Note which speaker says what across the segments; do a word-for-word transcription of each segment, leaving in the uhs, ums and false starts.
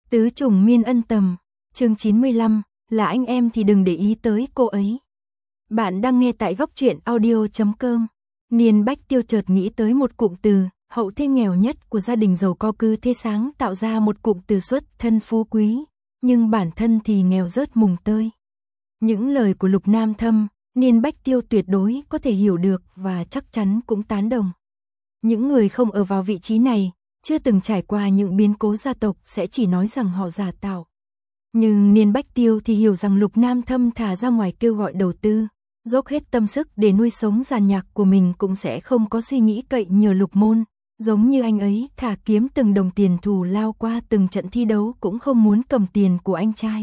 Speaker 1: Tứ trùng miên ân tầm, chương chín mươi lăm, là anh em thì đừng để ý tới cô ấy. Bạn đang nghe tại góc truyện audio chấm com. Niên Bách Tiêu chợt nghĩ tới một cụm từ, hậu thế nghèo nhất của gia đình giàu có cứ thế sáng tạo ra một cụm từ xuất thân phú quý, nhưng bản thân thì nghèo rớt mùng tơi. Những lời của Lục Nam Thâm, Niên Bách Tiêu tuyệt đối có thể hiểu được và chắc chắn cũng tán đồng. Những người không ở vào vị trí này, chưa từng trải qua những biến cố gia tộc sẽ chỉ nói rằng họ giả tạo. Nhưng Niên Bách Tiêu thì hiểu rằng Lục Nam Thâm thả ra ngoài kêu gọi đầu tư, dốc hết tâm sức để nuôi sống giàn nhạc của mình cũng sẽ không có suy nghĩ cậy nhờ Lục Môn, giống như anh ấy thả kiếm từng đồng tiền thù lao qua từng trận thi đấu cũng không muốn cầm tiền của anh trai.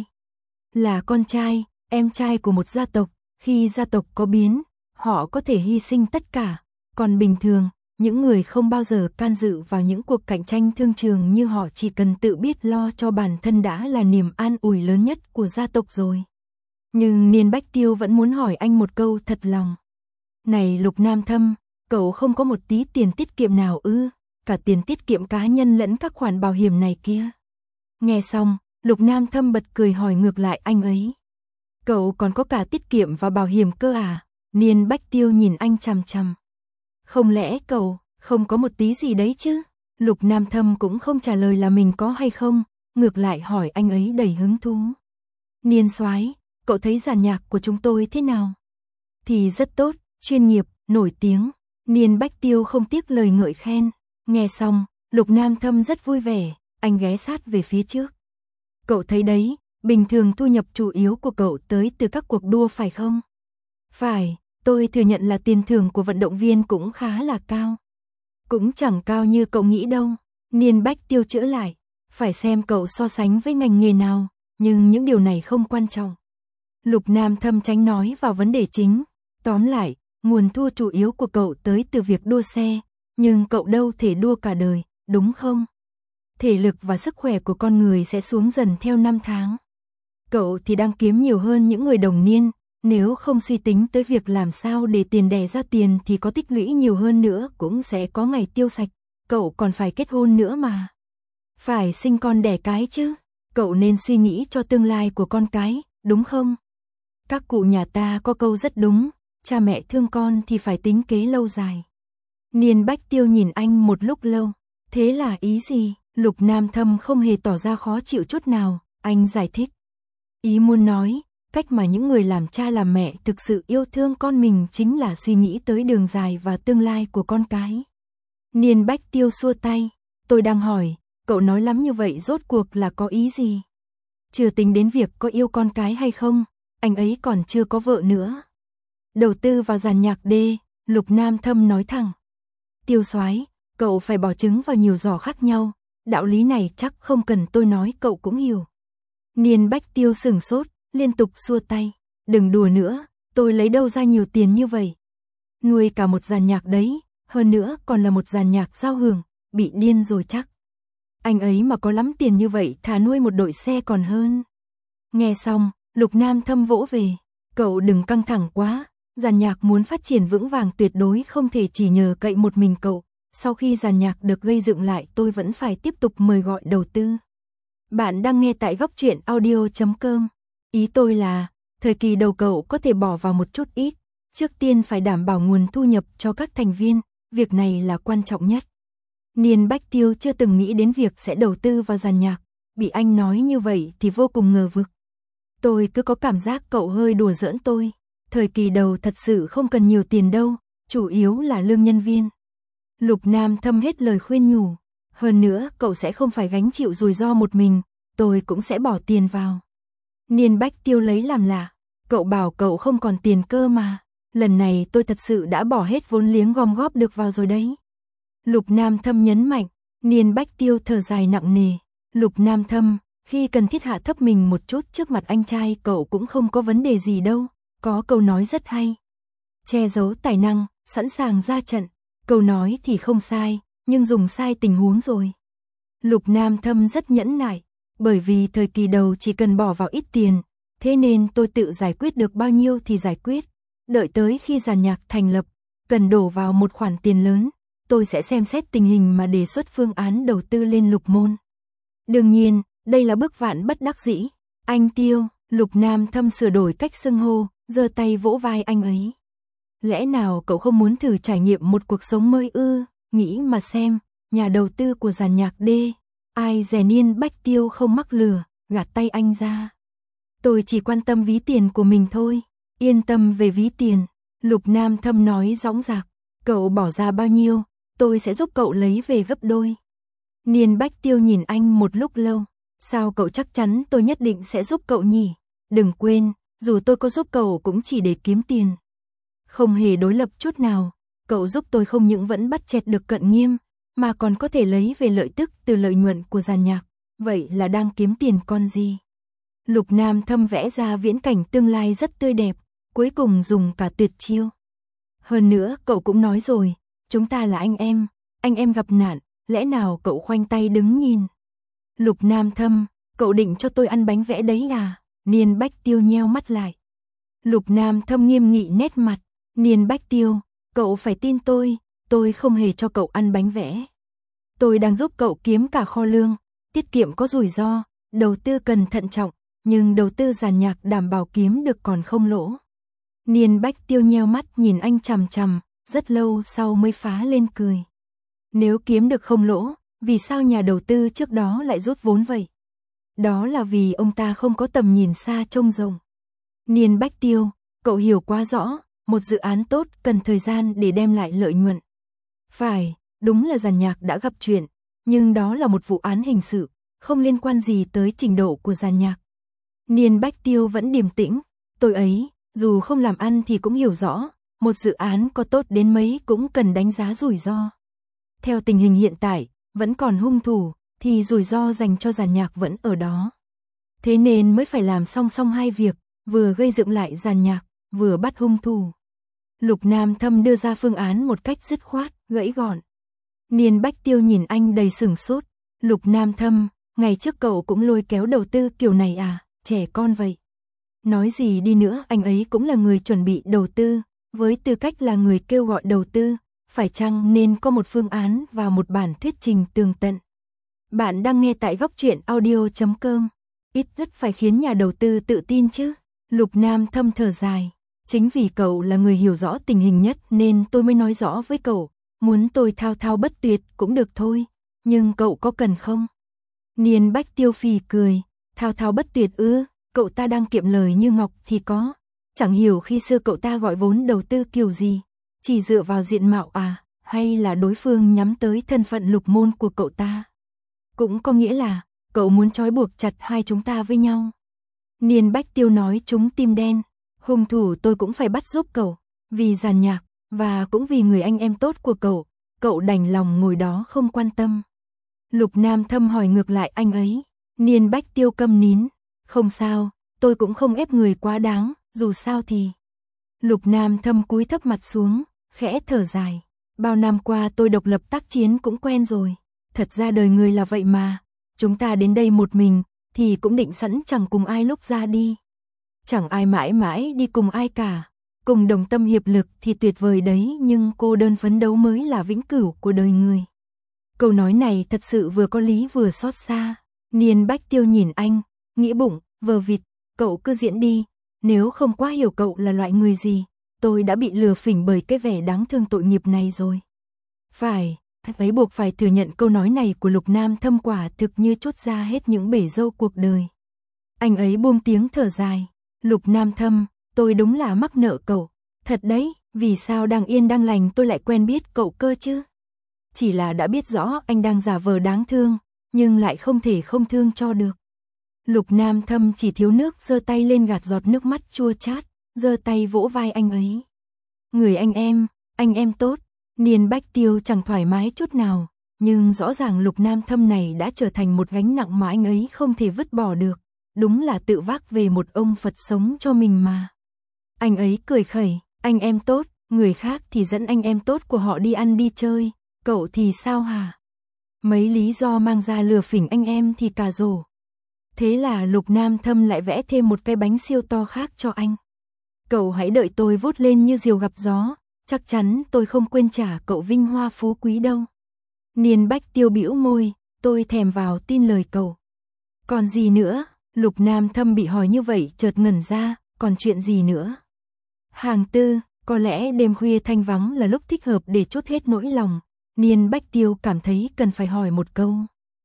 Speaker 1: Là con trai, em trai của một gia tộc, khi gia tộc có biến, họ có thể hy sinh tất cả, còn bình thường, những người không bao giờ can dự vào những cuộc cạnh tranh thương trường như họ chỉ cần tự biết lo cho bản thân đã là niềm an ủi lớn nhất của gia tộc rồi. Nhưng Niên Bách Tiêu vẫn muốn hỏi anh một câu thật lòng. Này Lục Nam Thâm, cậu không có một tí tiền tiết kiệm nào ư, cả tiền tiết kiệm cá nhân lẫn các khoản bảo hiểm này kia. Nghe xong, Lục Nam Thâm bật cười hỏi ngược lại anh ấy. Cậu còn có cả tiết kiệm và bảo hiểm cơ à? Niên Bách Tiêu nhìn anh chằm chằm. Không lẽ cậu không có một tí gì đấy chứ? Lục Nam Thâm cũng không trả lời là mình có hay không, ngược lại hỏi anh ấy đầy hứng thú. Niên soái, cậu thấy dàn nhạc của chúng tôi thế nào? Thì rất tốt, chuyên nghiệp, nổi tiếng. Niên Bách Tiêu không tiếc lời ngợi khen. Nghe xong, Lục Nam Thâm rất vui vẻ, anh ghé sát về phía trước. Cậu thấy đấy, bình thường thu nhập chủ yếu của cậu tới từ các cuộc đua phải không? Phải. Tôi thừa nhận là tiền thưởng của vận động viên cũng khá là cao. Cũng chẳng cao như cậu nghĩ đâu. Niên Bách Tiêu chữa lại. Phải xem cậu so sánh với ngành nghề nào, nhưng những điều này không quan trọng. Lục Nam Thâm tránh nói vào vấn đề chính. Tóm lại, nguồn thu chủ yếu của cậu tới từ việc đua xe, nhưng cậu đâu thể đua cả đời, đúng không? Thể lực và sức khỏe của con người sẽ xuống dần theo năm tháng. Cậu thì đang kiếm nhiều hơn những người đồng niên. Nếu không suy tính tới việc làm sao để tiền đẻ ra tiền thì có tích lũy nhiều hơn nữa cũng sẽ có ngày tiêu sạch, cậu còn phải kết hôn nữa mà. Phải sinh con đẻ cái chứ, cậu nên suy nghĩ cho tương lai của con cái, đúng không? Các cụ nhà ta có câu rất đúng, cha mẹ thương con thì phải tính kế lâu dài. Niên Bách Tiêu nhìn anh một lúc lâu, thế là ý gì? Lục Nam Thâm không hề tỏ ra khó chịu chút nào, anh giải thích. Ý muốn nói, cách mà những người làm cha làm mẹ thực sự yêu thương con mình chính là suy nghĩ tới đường dài và tương lai của con cái. Niên Bách Tiêu xua tay, tôi đang hỏi, cậu nói lắm như vậy rốt cuộc là có ý gì? Chưa tính đến việc có yêu con cái hay không, anh ấy còn chưa có vợ nữa. Đầu tư vào dàn nhạc đê, Lục Nam Thâm nói thẳng. Tiêu soái, cậu phải bỏ trứng vào nhiều giỏ khác nhau, đạo lý này chắc không cần tôi nói cậu cũng hiểu. Niên Bách Tiêu sửng sốt, liên tục xua tay, đừng đùa nữa, tôi lấy đâu ra nhiều tiền như vậy. Nuôi cả một dàn nhạc đấy, hơn nữa còn là một dàn nhạc giao hưởng, bị điên rồi chắc. Anh ấy mà có lắm tiền như vậy thà nuôi một đội xe còn hơn. Nghe xong, Lục Nam Thâm vỗ về, cậu đừng căng thẳng quá, dàn nhạc muốn phát triển vững vàng tuyệt đối không thể chỉ nhờ cậy một mình cậu, sau khi dàn nhạc được gây dựng lại tôi vẫn phải tiếp tục mời gọi đầu tư. Bạn đang nghe tại góc truyện audio chấm com. Ý tôi là, thời kỳ đầu cậu có thể bỏ vào một chút ít, trước tiên phải đảm bảo nguồn thu nhập cho các thành viên, việc này là quan trọng nhất. Niên Bách Tiêu chưa từng nghĩ đến việc sẽ đầu tư vào dàn nhạc, bị anh nói như vậy thì vô cùng ngờ vực. Tôi cứ có cảm giác cậu hơi đùa giỡn tôi, thời kỳ đầu thật sự không cần nhiều tiền đâu, chủ yếu là lương nhân viên. Lục Nam Thâm hết lời khuyên nhủ, hơn nữa cậu sẽ không phải gánh chịu rủi ro một mình, tôi cũng sẽ bỏ tiền vào. Niên Bách Tiêu lấy làm lạ, cậu bảo cậu không còn tiền cơ mà, lần này tôi thật sự đã bỏ hết vốn liếng gom góp được vào rồi đấy. Lục Nam Thâm nhấn mạnh, Niên Bách Tiêu thở dài nặng nề, Lục Nam Thâm, khi cần thiết hạ thấp mình một chút trước mặt anh trai cậu cũng không có vấn đề gì đâu, có câu nói rất hay. Che giấu tài năng, sẵn sàng ra trận, câu nói thì không sai, nhưng dùng sai tình huống rồi. Lục Nam Thâm rất nhẫn nại. Bởi vì thời kỳ đầu chỉ cần bỏ vào ít tiền, thế nên tôi tự giải quyết được bao nhiêu thì giải quyết. Đợi tới khi dàn nhạc thành lập, cần đổ vào một khoản tiền lớn, tôi sẽ xem xét tình hình mà đề xuất phương án đầu tư lên Lục Môn. Đương nhiên, đây là bức vạn bất đắc dĩ. Anh Tiêu, Lục Nam Thâm sửa đổi cách xưng hô, giơ tay vỗ vai anh ấy. Lẽ nào cậu không muốn thử trải nghiệm một cuộc sống mới ư? Nghĩ mà xem, nhà đầu tư của dàn nhạc D, ai dè Niên Bách Tiêu không mắc lừa, gạt tay anh ra. Tôi chỉ quan tâm ví tiền của mình thôi, yên tâm về ví tiền. Lục Nam Thâm nói dõng dạc, cậu bỏ ra bao nhiêu, tôi sẽ giúp cậu lấy về gấp đôi. Niên Bách Tiêu nhìn anh một lúc lâu, sao cậu chắc chắn tôi nhất định sẽ giúp cậu nhỉ? Đừng quên, dù tôi có giúp cậu cũng chỉ để kiếm tiền. Không hề đối lập chút nào, cậu giúp tôi không những vẫn bắt chẹt được Cận Nghiêm, mà còn có thể lấy về lợi tức từ lợi nhuận của dàn nhạc, vậy là đang kiếm tiền con gì? Lục Nam Thâm vẽ ra viễn cảnh tương lai rất tươi đẹp, cuối cùng dùng cả tuyệt chiêu. Hơn nữa cậu cũng nói rồi, chúng ta là anh em, anh em gặp nạn, lẽ nào cậu khoanh tay đứng nhìn? Lục Nam Thâm, cậu định cho tôi ăn bánh vẽ đấy à? Niên Bách Tiêu nheo mắt lại. Lục Nam Thâm nghiêm nghị nét mặt, Niên Bách Tiêu, cậu phải tin tôi, tôi không hề cho cậu ăn bánh vẽ. Tôi đang giúp cậu kiếm cả kho lương, tiết kiệm có rủi ro, đầu tư cần thận trọng, nhưng đầu tư dàn nhạc đảm bảo kiếm được còn không lỗ. Niên Bách Tiêu nheo mắt nhìn anh chằm chằm, rất lâu sau mới phá lên cười. Nếu kiếm được không lỗ, vì sao nhà đầu tư trước đó lại rút vốn vậy? Đó là vì ông ta không có tầm nhìn xa trông rộng. Niên Bách Tiêu, cậu hiểu quá rõ, một dự án tốt cần thời gian để đem lại lợi nhuận. Phải, đúng là dàn nhạc đã gặp chuyện, nhưng đó là một vụ án hình sự, không liên quan gì tới trình độ của dàn nhạc. Niên Bách Tiêu vẫn điềm tĩnh, tôi ấy, dù không làm ăn thì cũng hiểu rõ, một dự án có tốt đến mấy cũng cần đánh giá rủi ro. Theo tình hình hiện tại, vẫn còn hung thủ, thì rủi ro dành cho dàn nhạc vẫn ở đó. Thế nên mới phải làm song song hai việc, vừa gây dựng lại dàn nhạc, vừa bắt hung thủ. Lục Nam Thâm đưa ra phương án một cách dứt khoát, gãy gọn. Niên Bách Tiêu nhìn anh đầy sửng sốt. Lục Nam Thâm, ngày trước cậu cũng lôi kéo đầu tư kiểu này à, trẻ con vậy. Nói gì đi nữa anh ấy cũng là người chuẩn bị đầu tư, với tư cách là người kêu gọi đầu tư, phải chăng nên có một phương án và một bản thuyết trình tường tận. Bạn đang nghe tại góc truyện audio chấm com, ít nhất phải khiến nhà đầu tư tự tin chứ. Lục Nam Thâm thở dài, chính vì cậu là người hiểu rõ tình hình nhất nên tôi mới nói rõ với cậu, muốn tôi thao thao bất tuyệt cũng được thôi, nhưng cậu có cần không? Niên Bách Tiêu phì cười, thao thao bất tuyệt ư, cậu ta đang kiệm lời như ngọc thì có, chẳng hiểu khi xưa cậu ta gọi vốn đầu tư kiểu gì, chỉ dựa vào diện mạo à, hay là đối phương nhắm tới thân phận lục môn của cậu ta? Cũng có nghĩa là, cậu muốn trói buộc chặt hai chúng ta với nhau. Niên Bách Tiêu nói trúng tim đen, hung thủ tôi cũng phải bắt giúp cậu, vì dàn nhạc, và cũng vì người anh em tốt của cậu, cậu đành lòng ngồi đó không quan tâm. Lục Nam Thâm hỏi ngược lại anh ấy, Niên Bách Tiêu câm nín, không sao, tôi cũng không ép người quá đáng, dù sao thì. Lục Nam Thâm cúi thấp mặt xuống, khẽ thở dài, bao năm qua tôi độc lập tác chiến cũng quen rồi, thật ra đời người là vậy mà, chúng ta đến đây một mình, thì cũng định sẵn chẳng cùng ai lúc ra đi. Chẳng ai mãi mãi đi cùng ai cả, cùng đồng tâm hiệp lực thì tuyệt vời đấy, nhưng cô đơn phấn đấu mới là vĩnh cửu của đời người. Câu nói này thật sự vừa có lý vừa xót xa. Niên Bách Tiêu nhìn anh, nghĩ bụng, vờ vịt, cậu cứ diễn đi, nếu không quá hiểu cậu là loại người gì, tôi đã bị lừa phỉnh bởi cái vẻ đáng thương tội nghiệp này rồi. Phải, anh ấy buộc phải thừa nhận câu nói này của Lục Nam Thâm quả thực như trút ra hết những bể râu cuộc đời. Anh ấy buông tiếng thở dài, Lục Nam Thâm, tôi đúng là mắc nợ cậu, thật đấy, vì sao đang yên đang lành tôi lại quen biết cậu cơ chứ? Chỉ là đã biết rõ anh đang giả vờ đáng thương, nhưng lại không thể không thương cho được. Lục Nam Thâm chỉ thiếu nước giơ tay lên gạt giọt nước mắt chua chát, giơ tay vỗ vai anh ấy. Người anh em, anh em tốt. Niên Bách Tiêu chẳng thoải mái chút nào, nhưng rõ ràng Lục Nam Thâm này đã trở thành một gánh nặng mà anh ấy không thể vứt bỏ được, đúng là tự vác về một ông Phật sống cho mình mà. Anh ấy cười khẩy, anh em tốt, người khác thì dẫn anh em tốt của họ đi ăn đi chơi, cậu thì sao hả? Mấy lý do mang ra lừa phỉnh anh em thì cà rổ. Thế là Lục Nam Thâm lại vẽ thêm một cái bánh siêu to khác cho anh. Cậu hãy đợi tôi vút lên như diều gặp gió, chắc chắn tôi không quên trả cậu vinh hoa phú quý đâu. Niên Bách Tiêu bĩu môi, tôi thèm vào tin lời cậu. Còn gì nữa? Lục Nam Thâm bị hỏi như vậy chợt ngẩn ra, còn chuyện gì nữa? Hàng Tư, có lẽ đêm khuya thanh vắng là lúc thích hợp để trút hết nỗi lòng. Niên Bách Tiêu cảm thấy cần phải hỏi một câu.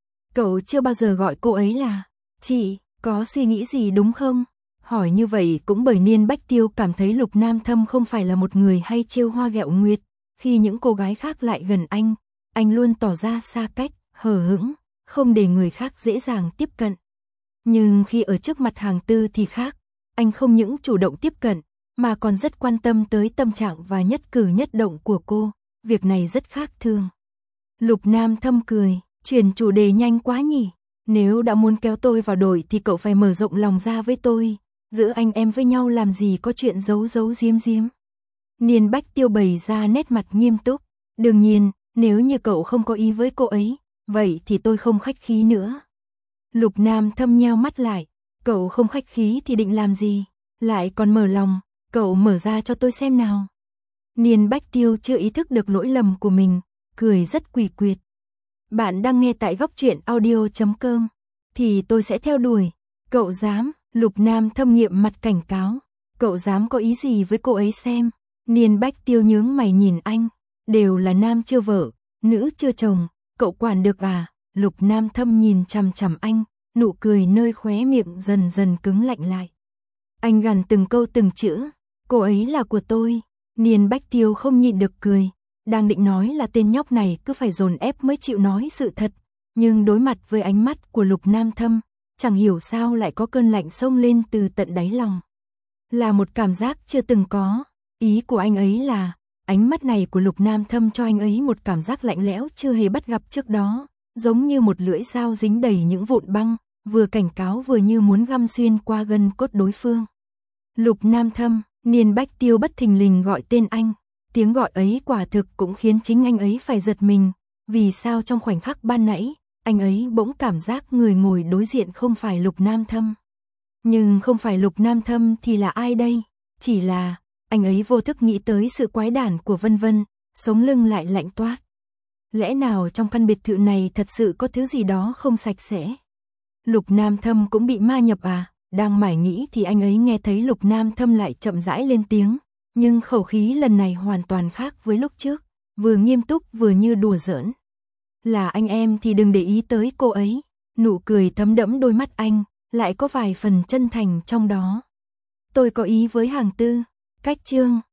Speaker 1: Cậu chưa bao giờ gọi cô ấy là chị, có suy nghĩ gì đúng không? Hỏi như vậy cũng bởi Niên Bách Tiêu cảm thấy Lục Nam Thâm không phải là một người hay trêu hoa ghẹo nguyệt. Khi những cô gái khác lại gần anh, anh luôn tỏ ra xa cách, hờ hững, không để người khác dễ dàng tiếp cận. Nhưng khi ở trước mặt Hàng Tư thì khác, anh không những chủ động tiếp cận, mà còn rất quan tâm tới tâm trạng và nhất cử nhất động của cô, việc này rất khác thường. Lục Nam Thâm cười, chuyển chủ đề nhanh quá nhỉ, nếu đã muốn kéo tôi vào đội thì cậu phải mở rộng lòng ra với tôi, giữa anh em với nhau làm gì có chuyện giấu giấu giếm giếm. Niên Bách Tiêu bày ra nét mặt nghiêm túc, đương nhiên, nếu như cậu không có ý với cô ấy, vậy thì tôi không khách khí nữa. Lục Nam Thâm nheo mắt lại, cậu không khách khí thì định làm gì, lại còn mở lòng, cậu mở ra cho tôi xem nào. Niên Bách Tiêu chưa ý thức được lỗi lầm của mình, cười rất quỷ quyệt. Bạn đang nghe tại góc truyện audio chấm com, thì tôi sẽ theo đuổi. Cậu dám? Lục Nam Thâm nghiêm mặt cảnh cáo, cậu dám có ý gì với cô ấy xem. Niên Bách Tiêu nhướng mày nhìn anh, đều là nam chưa vợ, nữ chưa chồng, cậu quản được à? Lục Nam Thâm nhìn chằm chằm anh, nụ cười nơi khóe miệng dần dần cứng lạnh lại. Anh gằn từng câu từng chữ, cô ấy là của tôi. Niên Bách Tiêu không nhịn được cười, đang định nói là tên nhóc này cứ phải dồn ép mới chịu nói sự thật, nhưng đối mặt với ánh mắt của Lục Nam Thâm, chẳng hiểu sao lại có cơn lạnh xông lên từ tận đáy lòng. Là một cảm giác chưa từng có, ý của anh ấy là, ánh mắt này của Lục Nam Thâm cho anh ấy một cảm giác lạnh lẽo chưa hề bắt gặp trước đó, giống như một lưỡi dao dính đầy những vụn băng, vừa cảnh cáo vừa như muốn găm xuyên qua gân cốt đối phương. Lục Nam Thâm, Niên Bách Tiêu bất thình lình gọi tên anh, tiếng gọi ấy quả thực cũng khiến chính anh ấy phải giật mình, vì sao trong khoảnh khắc ban nãy, anh ấy bỗng cảm giác người ngồi đối diện không phải Lục Nam Thâm. Nhưng không phải Lục Nam Thâm thì là ai đây? Chỉ là, anh ấy vô thức nghĩ tới sự quái đản của Vân Vân, sống lưng lại lạnh toát. Lẽ nào trong căn biệt thự này thật sự có thứ gì đó không sạch sẽ? Lục Nam Thâm cũng bị ma nhập à? Đang mải nghĩ thì anh ấy nghe thấy Lục Nam Thâm lại chậm rãi lên tiếng, nhưng khẩu khí lần này hoàn toàn khác với lúc trước, vừa nghiêm túc vừa như đùa giỡn. Là anh em thì đừng để ý tới cô ấy. Nụ cười thấm đẫm đôi mắt anh, lại có vài phần chân thành trong đó. Tôi có ý với Hàng Tư. Cách chương